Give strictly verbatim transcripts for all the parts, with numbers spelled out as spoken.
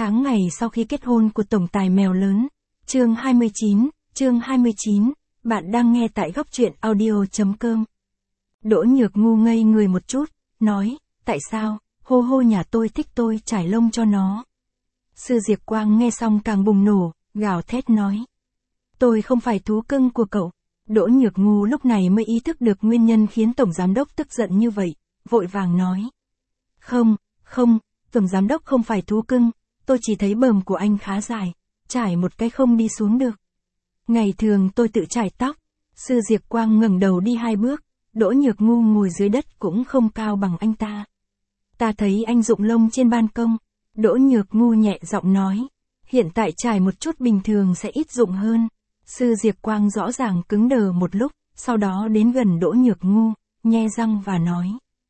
tháng ngày sau khi kết hôn của tổng tài mèo lớn. Chương hai mươi chín, chương hai mươi chín, bạn đang nghe tại góc truyện audio chấm com. Đỗ Nhược ngu ngây người một chút, nói, tại sao, hô hô nhà tôi thích tôi trải lông cho nó. Sư Diệp Quang nghe xong càng bùng nổ, gào thét nói. Tôi không phải thú cưng của cậu. Đỗ Nhược ngu lúc này mới ý thức được nguyên nhân khiến Tổng Giám Đốc tức giận như vậy, vội vàng nói. Không, không, Tổng Giám Đốc không phải thú cưng, tôi chỉ thấy bờm của anh khá dài, trải một cái không đi xuống được. Ngày thường tôi tự trải tóc. Sư Diệp Quang ngẩng đầu đi hai bước, Đỗ Nhược ngu ngồi dưới đất cũng không cao bằng anh ta. Ta thấy anh rụng lông trên ban công. Đỗ Nhược ngu nhẹ giọng nói. Hiện tại trải một chút bình thường sẽ ít rụng hơn. Sư Diệp Quang rõ ràng cứng đờ một lúc, sau đó đến gần Đỗ Nhược ngu, nhe răng và nói.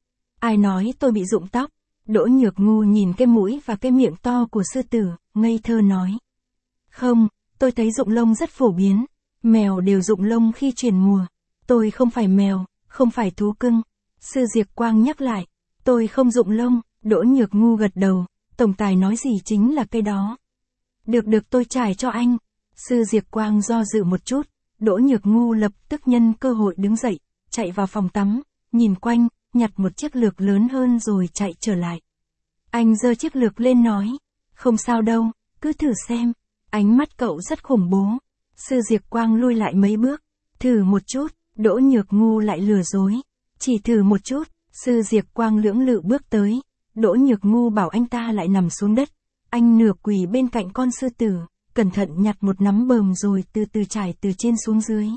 Ai nói tôi bị rụng tóc? Đỗ Nhược ngu nhìn cái mũi và cái miệng to của sư tử, ngây thơ nói. Không, tôi thấy rụng lông rất phổ biến. Mèo đều rụng lông khi chuyển mùa. Tôi không phải mèo, không phải thú cưng. Sư Diệp Quang nhắc lại. Tôi không rụng lông. Đỗ Nhược ngu gật đầu. Tổng tài nói gì chính là cái đó. Được được tôi trải cho anh. Sư Diệp Quang do dự một chút. Đỗ Nhược ngu lập tức nhân cơ hội đứng dậy, chạy vào phòng tắm, nhìn quanh, nhặt một chiếc lược lớn hơn rồi chạy trở lại. Anh giơ chiếc lược lên nói. Không sao đâu, cứ thử xem. Ánh mắt cậu rất khủng bố. Sư Diệp Quang lui lại mấy bước. Thử một chút. Đỗ Nhược ngu lại lừa dối. Chỉ thử một chút. Sư Diệp Quang lưỡng lự bước tới. Đỗ Nhược ngu bảo anh ta lại nằm xuống đất. Anh nửa quỳ bên cạnh con sư tử, cẩn thận nhặt một nắm bờm rồi từ từ trải từ trên xuống dưới.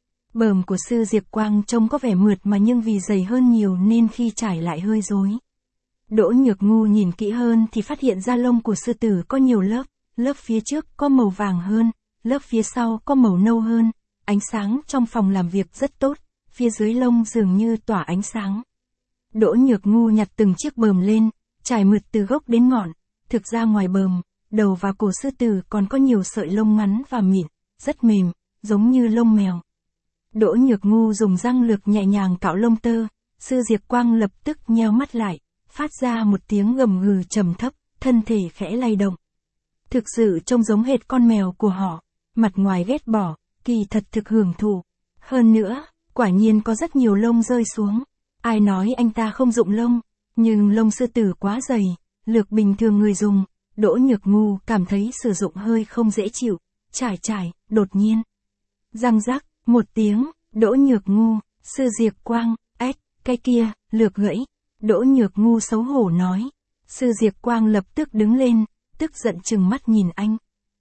Bờm của sư Diệp Quang trông có vẻ mượt mà nhưng vì dày hơn nhiều nên khi trải lại hơi rối. Đỗ Nhược ngu nhìn kỹ hơn thì phát hiện da lông của sư tử có nhiều lớp, lớp phía trước có màu vàng hơn, lớp phía sau có màu nâu hơn, ánh sáng trong phòng làm việc rất tốt, phía dưới lông dường như tỏa ánh sáng. Đỗ Nhược ngu nhặt từng chiếc bờm lên, trải mượt từ gốc đến ngọn, thực ra ngoài bờm, đầu và cổ sư tử còn có nhiều sợi lông ngắn và mịn, rất mềm, giống như lông mèo. Đỗ Nhược ngu dùng răng lược nhẹ nhàng cạo lông tơ, sư Diệp Quang lập tức nheo mắt lại, phát ra một tiếng gầm gừ trầm thấp, thân thể khẽ lay động. Thực sự trông giống hệt con mèo của họ, mặt ngoài ghét bỏ, kỳ thật thực hưởng thụ. Hơn nữa, quả nhiên có rất nhiều lông rơi xuống. Ai nói anh ta không rụng lông, nhưng lông sư tử quá dày, lược bình thường người dùng. Đỗ Nhược ngu cảm thấy sử dụng hơi không dễ chịu, trải trải, đột nhiên. Răng rắc, một tiếng, Đỗ Nhược ngu, sư Diệp Quang, ếch, cái kia, lược gãy. Đỗ Nhược ngu xấu hổ nói. Sư Diệp Quang lập tức đứng lên, tức giận trừng mắt nhìn anh.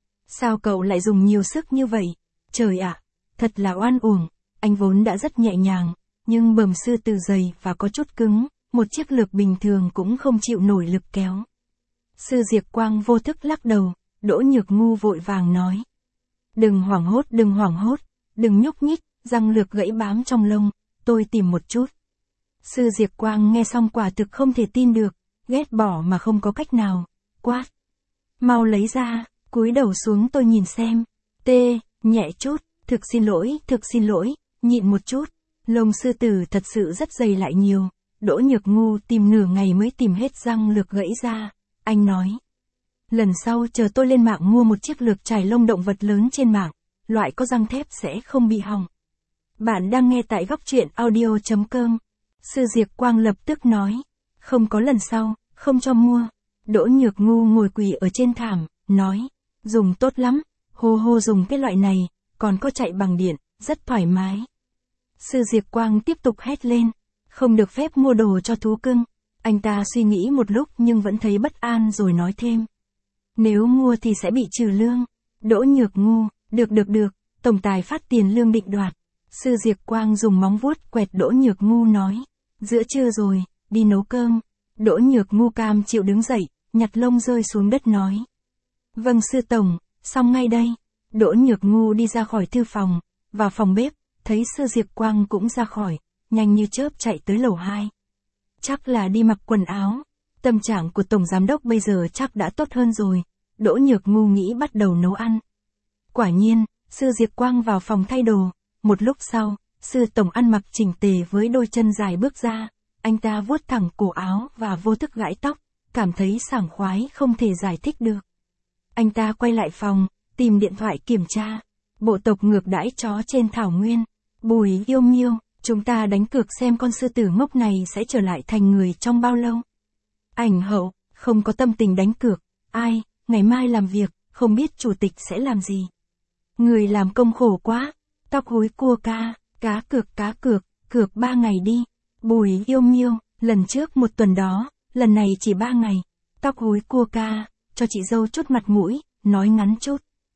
Sao cậu lại dùng nhiều sức như vậy? Trời ạ, thật là oan uổng. Anh vốn đã rất nhẹ nhàng, nhưng bờm sư tử dày và có chút cứng, một chiếc lược bình thường cũng không chịu nổi lực kéo. Sư Diệp Quang vô thức lắc đầu, Đỗ Nhược ngu vội vàng nói. Đừng hoảng hốt, đừng hoảng hốt, đừng nhúc nhích, răng lược gãy bám trong lông, tôi tìm một chút. Sư Diệp Quang nghe xong quả thực không thể tin được, ghét bỏ mà không có cách nào, quát. Mau lấy ra, cúi đầu xuống tôi nhìn xem. Tê, nhẹ chút, thực xin lỗi, thực xin lỗi, nhịn một chút. Lông sư tử thật sự rất dày lại nhiều. Đỗ Nhược ngu tìm nửa ngày mới tìm hết răng lược gãy ra. Anh nói. Lần sau chờ tôi lên mạng mua một chiếc lược trải lông động vật lớn trên mạng. Loại có răng thép sẽ không bị hỏng. Bạn đang nghe tại góc truyện audio chấm com. Sư Diệp Quang lập tức nói. Không có lần sau, không cho mua. Đỗ Nhược ngu ngồi quỳ ở trên thảm, nói. Dùng tốt lắm, hô hô dùng cái loại này, còn có chạy bằng điện, rất thoải mái. Sư Diệp Quang tiếp tục hét lên. Không được phép mua đồ cho thú cưng. Anh ta suy nghĩ một lúc nhưng vẫn thấy bất an rồi nói thêm. Nếu mua thì sẽ bị trừ lương. Đỗ Nhược ngu, được được được, tổng tài phát tiền lương định đoạt. Sư Diệp Quang dùng móng vuốt quẹt Đỗ Nhược ngu nói. Giữa trưa rồi, đi nấu cơm. Đỗ Nhược ngu cam chịu đứng dậy, nhặt lông rơi xuống đất nói. Vâng sư tổng, xong ngay đây. Đỗ Nhược ngu đi ra khỏi thư phòng, vào phòng bếp, thấy sư Diệp Quang cũng ra khỏi, nhanh như chớp chạy tới lầu hai. Chắc là đi mặc quần áo. Tâm trạng của Tổng Giám Đốc bây giờ chắc đã tốt hơn rồi. Đỗ Nhược ngu nghĩ bắt đầu nấu ăn. Quả nhiên, sư Diệp Quang vào phòng thay đồ. Một lúc sau, sư Tổng ăn mặc chỉnh tề với đôi chân dài bước ra. Anh ta vuốt thẳng cổ áo và vô thức gãi tóc, cảm thấy sảng khoái không thể giải thích được. Anh ta quay lại phòng, tìm điện thoại kiểm tra. Bộ tộc ngược đãi chó trên thảo nguyên. Bùi Yêu Miêu, chúng ta đánh cược xem con sư tử ngốc này sẽ trở lại thành người trong bao lâu. Ảnh Hậu, không có tâm tình đánh cược. Ai, ngày mai làm việc, không biết chủ tịch sẽ làm gì. Người làm công khổ quá. Tóc húi cua ca, cá cược cá cược, cược ba ngày đi. Bùi Yêu Miêu, lần trước một tuần đó, lần này chỉ ba ngày. Tóc húi cua ca, cho chị dâu chút mặt mũi, nói ngắn chút.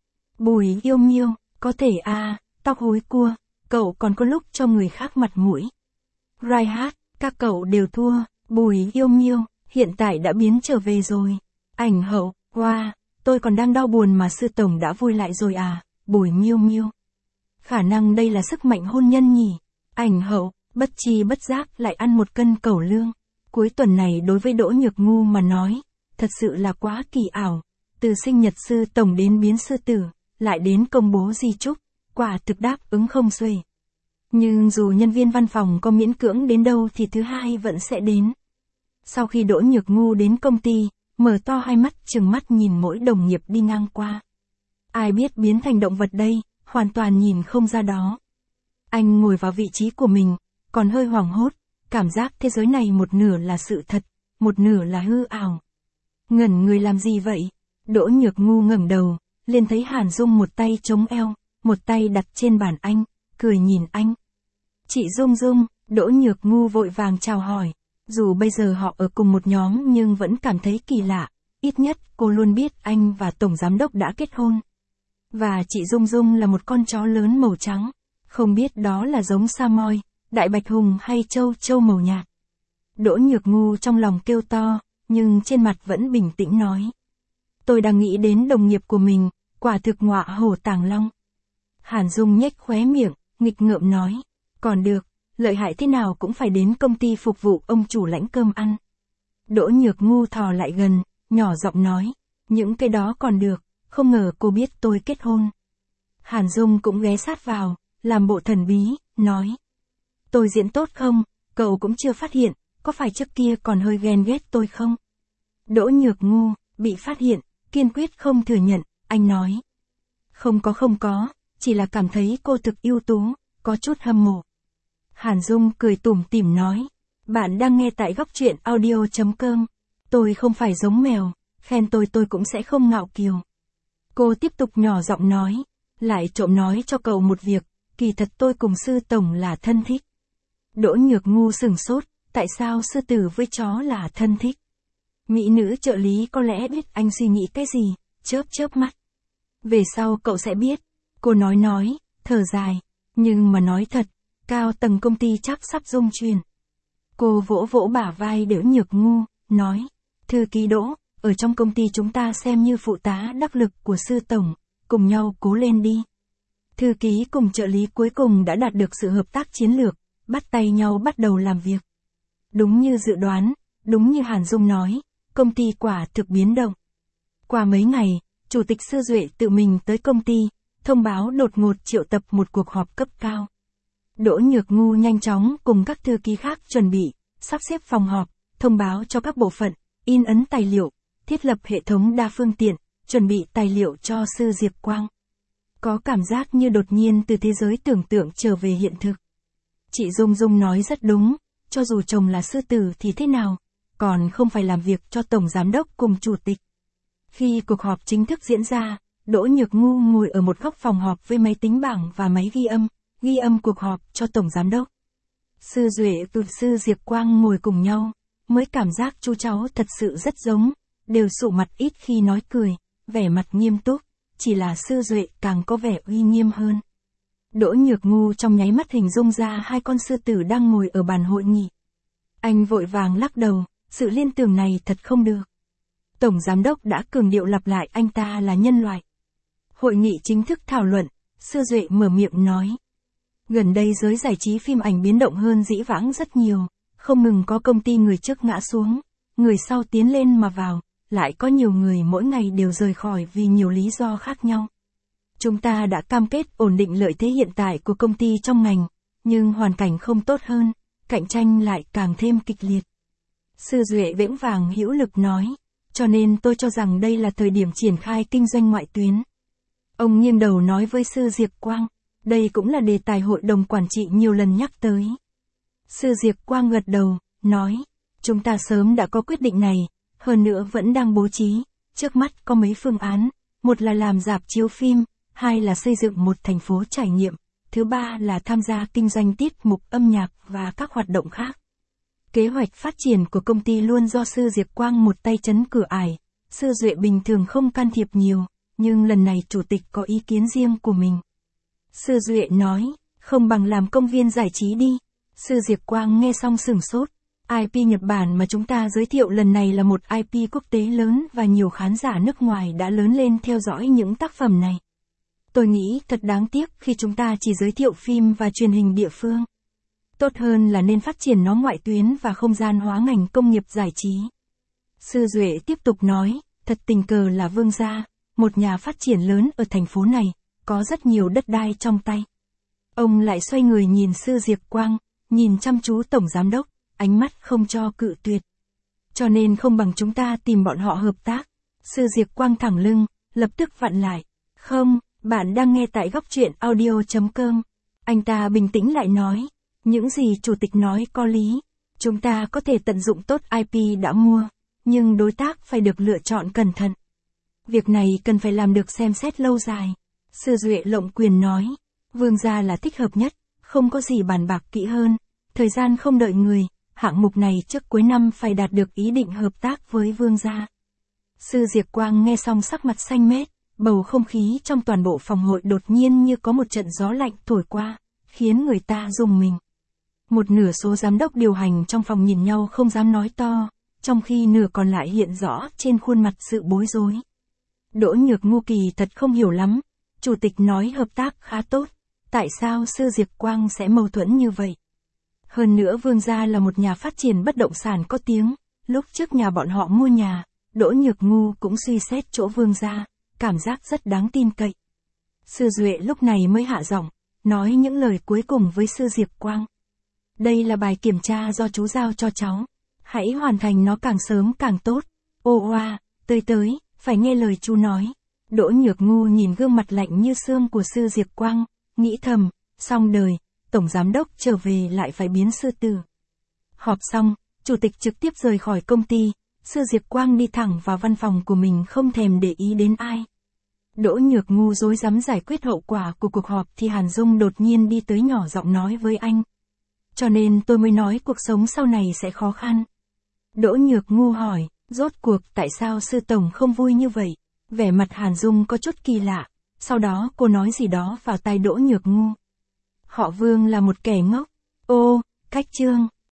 Bùi Yêu Miêu, có thể à, tóc húi cua, cậu còn có lúc cho người khác mặt mũi. Reinhardt, các cậu đều thua. Bùi Yêu Miêu, hiện tại đã biến trở về rồi. Ảnh Hậu, wow, tôi còn đang đau buồn mà sư tổng đã vui lại rồi à. Bùi Miêu Miêu, khả năng đây là sức mạnh hôn nhân nhỉ. Ảnh Hậu, bất chi bất giác lại ăn một cân cẩu lương. Cuối tuần này đối với Đỗ Nhược Ngu mà nói, thật sự là quá kỳ ảo. Từ sinh nhật sư tổng đến biến sư tử, lại đến công bố di chúc, quả thực đáp ứng không xuể. Nhưng dù nhân viên văn phòng có miễn cưỡng đến đâu thì thứ hai vẫn sẽ đến. Sau khi Đỗ Nhược Ngu đến công ty, mở to hai mắt trừng mắt nhìn mỗi đồng nghiệp đi ngang qua. Ai biết biến thành động vật đây, hoàn toàn nhìn không ra đó. Anh ngồi vào vị trí của mình, còn hơi hoảng hốt, cảm giác thế giới này một nửa là sự thật, một nửa là hư ảo. Ngẩn người làm gì vậy? Đỗ Nhược Ngu ngẩng đầu, liền thấy Hàn Dung một tay chống eo, một tay đặt trên bàn anh, cười nhìn anh. Chị Dung Dung, Đỗ Nhược Ngu vội vàng chào hỏi. Dù bây giờ họ ở cùng một nhóm nhưng vẫn cảm thấy kỳ lạ, ít nhất cô luôn biết anh và Tổng Giám Đốc đã kết hôn. Và chị Dung Dung là một con chó lớn màu trắng, không biết đó là giống Samoy, Đại Bạch Hùng hay Châu Châu màu nhạt. Đỗ Nhược Ngu trong lòng kêu to, nhưng trên mặt vẫn bình tĩnh nói. Tôi đang nghĩ đến đồng nghiệp của mình, quả thực ngọa hổ tàng long. Hàn Dung nhếch khóe miệng, nghịch ngợm nói, còn được, lợi hại thế nào cũng phải đến công ty phục vụ ông chủ lãnh cơm ăn. Đỗ Nhược Ngu thò lại gần, nhỏ giọng nói, những cái đó còn được, không ngờ cô biết tôi kết hôn. Hàn Dung cũng ghé sát vào, làm bộ thần bí, nói. Tôi diễn tốt không, cậu cũng chưa phát hiện, có phải trước kia còn hơi ghen ghét tôi không? Đỗ Nhược Ngu, bị phát hiện, kiên quyết không thừa nhận, anh nói. Không có không có, chỉ là cảm thấy cô thực ưu tú, có chút hâm mộ. Hàn Dung cười tủm tỉm nói, bạn đang nghe tại góc truyện audio chấm com, tôi không phải giống mèo, khen tôi tôi cũng sẽ không ngạo kiều. Cô tiếp tục nhỏ giọng nói, lại trộm nói cho cậu một việc, kỳ thật tôi cùng sư tổng là thân thích. Đỗ Nhược Ngu sừng sốt, tại sao sư tử với chó là thân thích? Mỹ nữ trợ lý có lẽ biết anh suy nghĩ cái gì, chớp chớp mắt. Về sau cậu sẽ biết, cô nói nói, thở dài, nhưng mà nói thật, cao tầng công ty chắc sắp rung chuyển. Cô vỗ vỗ bả vai Đỗ Nhược Ngu, nói, thư ký Đỗ, ở trong công ty chúng ta xem như phụ tá đắc lực của sư tổng, cùng nhau cố lên đi. Thư ký cùng trợ lý cuối cùng đã đạt được sự hợp tác chiến lược, bắt tay nhau bắt đầu làm việc. Đúng như dự đoán, đúng như Hàn Dung nói, công ty quả thực biến động. Qua mấy ngày, Chủ tịch Sư Duệ tự mình tới công ty, thông báo đột ngột triệu tập một cuộc họp cấp cao. Đỗ Nhược Ngu nhanh chóng cùng các thư ký khác chuẩn bị, sắp xếp phòng họp, thông báo cho các bộ phận, in ấn tài liệu, thiết lập hệ thống đa phương tiện, chuẩn bị tài liệu cho Sư Diệp Quang. Có cảm giác như đột nhiên từ thế giới tưởng tượng trở về hiện thực. Chị Dung Dung nói rất đúng, cho dù chồng là sư tử thì thế nào, còn không phải làm việc cho Tổng Giám Đốc cùng Chủ tịch. Khi cuộc họp chính thức diễn ra, Đỗ Nhược Ngu ngồi ở một góc phòng họp với máy tính bảng và máy ghi âm, ghi âm cuộc họp cho Tổng Giám Đốc. Sư Duệ và Sư Diệp Quang ngồi cùng nhau, mới cảm giác chú cháu thật sự rất giống, đều sụ mặt ít khi nói cười, vẻ mặt nghiêm túc, chỉ là Sư Duệ càng có vẻ uy nghiêm hơn. Đỗ Nhược Ngu trong nháy mắt hình dung ra hai con sư tử đang ngồi ở bàn hội nghị. Anh vội vàng lắc đầu, sự liên tưởng này thật không được. Tổng Giám Đốc đã cường điệu lặp lại anh ta là nhân loại. Hội nghị chính thức thảo luận, Sư Duệ mở miệng nói. Gần đây giới giải trí phim ảnh biến động hơn dĩ vãng rất nhiều, không ngừng có công ty người trước ngã xuống, người sau tiến lên mà vào, lại có nhiều người mỗi ngày đều rời khỏi vì nhiều lý do khác nhau. Chúng ta đã cam kết ổn định lợi thế hiện tại của công ty trong ngành, nhưng hoàn cảnh không tốt hơn, cạnh tranh lại càng thêm kịch liệt. Sư Duệ vững vàng hữu lực nói, cho nên tôi cho rằng đây là thời điểm triển khai kinh doanh ngoại tuyến. Ông nghiêng đầu nói với Sư Diệp Quang, đây cũng là đề tài hội đồng quản trị nhiều lần nhắc tới. Sư Diệp Quang gật đầu, nói, chúng ta sớm đã có quyết định này, hơn nữa vẫn đang bố trí, trước mắt có mấy phương án, một là làm rạp chiếu phim, hai là xây dựng một thành phố trải nghiệm, thứ ba là tham gia kinh doanh tiết mục âm nhạc và các hoạt động khác. Kế hoạch phát triển của công ty luôn do Sư Diệp Quang một tay trấn cửa ải, Sư Duệ bình thường không can thiệp nhiều, nhưng lần này chủ tịch có ý kiến riêng của mình. Sư Duệ nói, không bằng làm công viên giải trí đi. Sư Diệp Quang nghe xong sửng sốt, i pê Nhật Bản mà chúng ta giới thiệu lần này là một i pê quốc tế lớn và nhiều khán giả nước ngoài đã lớn lên theo dõi những tác phẩm này. Tôi nghĩ thật đáng tiếc khi chúng ta chỉ giới thiệu phim và truyền hình địa phương. Tốt hơn là nên phát triển nó ngoại tuyến và không gian hóa ngành công nghiệp giải trí. Sư Duệ tiếp tục nói, thật tình cờ là Vương gia, một nhà phát triển lớn ở thành phố này, có rất nhiều đất đai trong tay. Ông lại xoay người nhìn Sư Diệp Quang, nhìn chăm chú Tổng Giám Đốc, ánh mắt không cho cự tuyệt. Cho nên không bằng chúng ta tìm bọn họ hợp tác. Sư Diệp Quang thẳng lưng, lập tức vặn lại. Không, bạn đang nghe tại góc truyện audio chấm com. Anh ta bình tĩnh lại nói, những gì chủ tịch nói có lý. Chúng ta có thể tận dụng tốt i pê đã mua, nhưng đối tác phải được lựa chọn cẩn thận. Việc này cần phải làm được xem xét lâu dài. Sư Duệ lộng quyền nói, Vương gia là thích hợp nhất, không có gì bàn bạc kỹ hơn. Thời gian không đợi người, hạng mục này trước cuối năm phải đạt được ý định hợp tác với Vương gia. Sư Diệp Quang nghe xong sắc mặt xanh mét, bầu không khí trong toàn bộ phòng hội đột nhiên như có một trận gió lạnh thổi qua, khiến người ta rùng mình. Một nửa số giám đốc điều hành trong phòng nhìn nhau không dám nói to, trong khi nửa còn lại hiện rõ trên khuôn mặt sự bối rối. Đỗ Nhược Ngu kỳ thật không hiểu lắm, chủ tịch nói hợp tác khá tốt, tại sao Sư Diệp Quang sẽ mâu thuẫn như vậy? Hơn nữa Vương gia là một nhà phát triển bất động sản có tiếng, lúc trước nhà bọn họ mua nhà, Đỗ Nhược Ngu cũng suy xét chỗ Vương gia, cảm giác rất đáng tin cậy. Sư Duệ lúc này mới hạ giọng, nói những lời cuối cùng với Sư Diệp Quang. Đây là bài kiểm tra do chú giao cho cháu, hãy hoàn thành nó càng sớm càng tốt. Ô oa, tới tới, phải nghe lời chú nói. Đỗ Nhược Ngu nhìn gương mặt lạnh như xương của Sư Diệp Quang, nghĩ thầm, xong đời, Tổng Giám Đốc trở về lại phải biến sư tử. Họp xong, Chủ tịch trực tiếp rời khỏi công ty, Sư Diệp Quang đi thẳng vào văn phòng của mình không thèm để ý đến ai. Đỗ Nhược Ngu rối rắm giải quyết hậu quả của cuộc họp thì Hàn Dung đột nhiên đi tới nhỏ giọng nói với anh. Cho nên tôi mới nói cuộc sống sau này sẽ khó khăn. Đỗ Nhược Ngu hỏi, rốt cuộc tại sao Sư Tổng không vui như vậy? Vẻ mặt Hàn Dung có chút kỳ lạ, sau đó cô nói gì đó vào tai Đỗ Nhược Ngu. Họ Vương là một kẻ ngốc. Ô, Cách Trương,